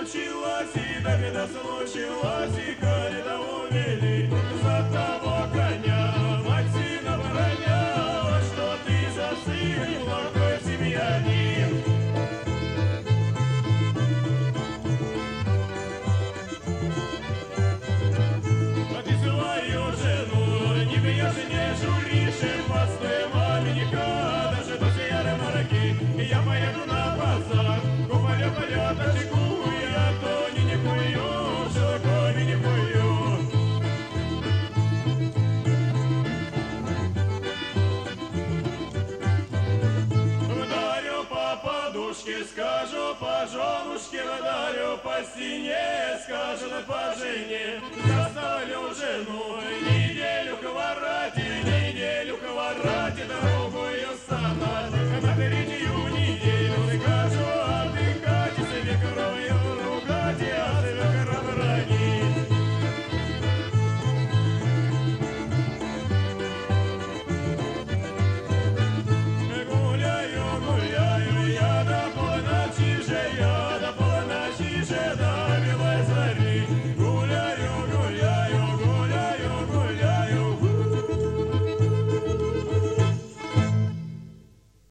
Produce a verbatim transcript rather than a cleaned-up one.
случилось, и да беда случилась, и коли того вели, за того коня мать сына пороняла, что ты за сын плохой семьянин. А ты свою жену не бьешь, не журишь, и по своей маме никогда, даже до сей марки, и я поеду на базар, купаря полет, а чеку, я то не не кую, шелками не кую. Ударю по подушке, скажу по женушке, ударю по стене, скажу по жене, заставлю жену неделю хворать, неделю хворать, дорогу ее стонать.